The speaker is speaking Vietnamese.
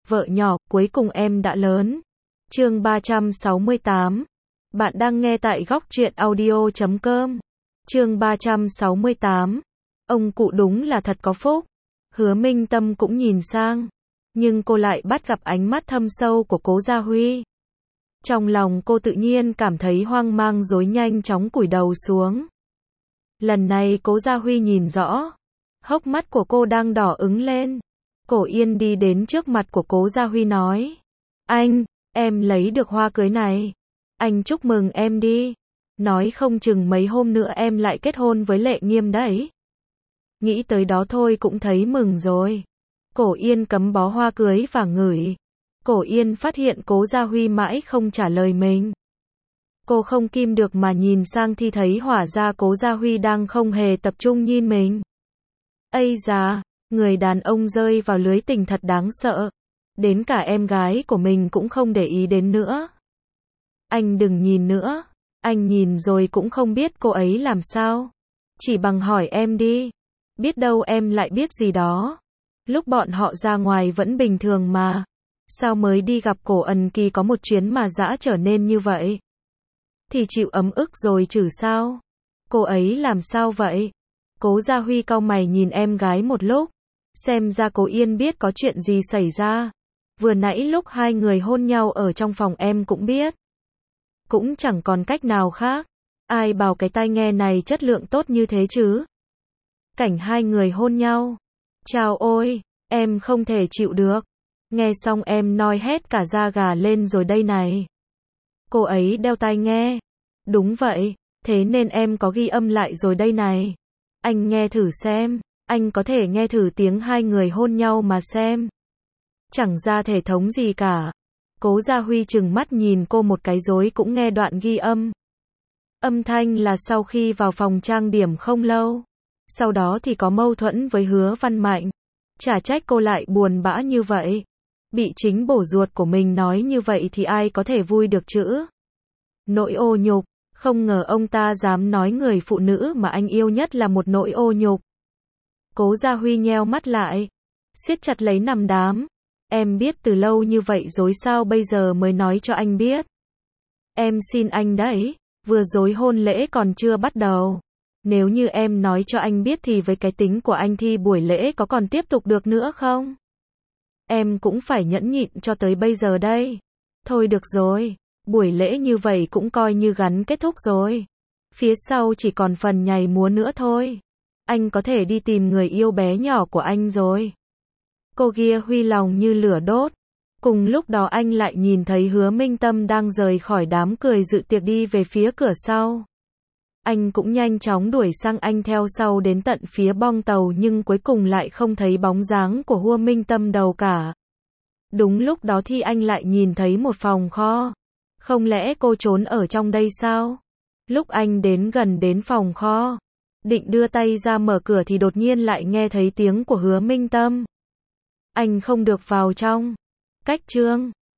vợ nhỏ, cuối cùng em đã lớn. Chương 368. Bạn đang nghe tại góc truyện audio.com. Chương 368. Ông cụ đúng là thật có phúc. Hứa Minh Tâm cũng nhìn sang, nhưng cô lại bắt gặp ánh mắt thâm sâu của Cố Gia Huy. Trong lòng cô tự nhiên cảm thấy hoang mang rối, nhanh chóng cúi đầu xuống. Lần này Cố Gia Huy nhìn rõ, hốc mắt của cô đang đỏ ửng lên. Cổ Yên đi đến trước mặt của Cố Gia Huy nói: Anh, em lấy được hoa cưới này. Anh chúc mừng em đi. Nói không chừng mấy hôm nữa em lại kết hôn với Lệ Nghiêm đấy. Nghĩ tới đó thôi cũng thấy mừng rồi. Cổ Yên cắm bó hoa cưới và ngửi. Cổ Yên phát hiện Cố Gia Huy mãi không trả lời mình. Cô không kìm được mà nhìn sang thì thấy hóa ra Cố Gia Huy đang không hề tập trung nhìn mình. Ây da, người đàn ông rơi vào lưới tình thật đáng sợ. Đến cả em gái của mình cũng không để ý đến nữa. Anh đừng nhìn nữa. Anh nhìn rồi cũng không biết cô ấy làm sao. Chỉ bằng hỏi em đi. Biết đâu em lại biết gì đó. Lúc bọn họ ra ngoài vẫn bình thường mà. Sao mới đi gặp Cổ Ẩn Kỳ có một chuyến mà dã trở nên như vậy? Thì chịu ấm ức rồi chứ sao? Cô ấy làm sao vậy? Cố Gia Huy cau mày nhìn em gái một lúc. Xem ra Cố Yên biết có chuyện gì xảy ra. Vừa nãy lúc hai người hôn nhau ở trong phòng em cũng biết. Cũng chẳng còn cách nào khác. Ai bảo cái tai nghe này chất lượng tốt như thế chứ? Cảnh hai người hôn nhau. Chao ôi, em không thể chịu được. Nghe xong em nói hết cả da gà lên rồi đây này. Cô ấy đeo tai nghe. Đúng vậy, thế nên em có ghi âm lại rồi đây này. Anh nghe thử xem, anh có thể nghe thử tiếng hai người hôn nhau mà xem. Chẳng ra thể thống gì cả. Cố Gia Huy trừng mắt nhìn cô một cái rồi cũng nghe đoạn ghi âm. Âm thanh là sau khi vào phòng trang điểm không lâu. Sau đó thì có mâu thuẫn với Hứa Văn Mạnh. Chả trách cô lại buồn bã như vậy. Bị chính bổ ruột của mình nói như vậy thì ai có thể vui được chứ? Nỗi ô nhục, không ngờ ông ta dám nói người phụ nữ mà anh yêu nhất là một nỗi ô nhục. Cố Gia Huy nheo mắt lại, siết chặt lấy nằm đám. Em biết từ lâu như vậy rồi sao bây giờ mới nói cho anh biết? Em xin anh đấy, vừa rồi hôn lễ còn chưa bắt đầu. Nếu như em nói cho anh biết thì với cái tính của anh thì buổi lễ có còn tiếp tục được nữa không? Em cũng phải nhẫn nhịn cho tới bây giờ đây. Thôi được rồi, buổi lễ như vậy cũng coi như gắn kết thúc rồi. Phía sau chỉ còn phần nhảy múa nữa thôi. Anh có thể đi tìm người yêu bé nhỏ của anh rồi. Cô kia Huy lòng như lửa đốt. Cùng lúc đó anh lại nhìn thấy Hứa Minh Tâm đang rời khỏi đám cười dự tiệc đi về phía cửa sau. Anh cũng nhanh chóng đuổi sang anh theo sau đến tận phía bong tàu nhưng cuối cùng lại không thấy bóng dáng của Hứa Minh Tâm đâu cả. Đúng lúc đó thì anh lại nhìn thấy một phòng kho. Không lẽ cô trốn ở trong đây sao? Lúc anh đến gần đến phòng kho, định đưa tay ra mở cửa thì đột nhiên lại nghe thấy tiếng của Hứa Minh Tâm. Anh không được vào trong. Cách chương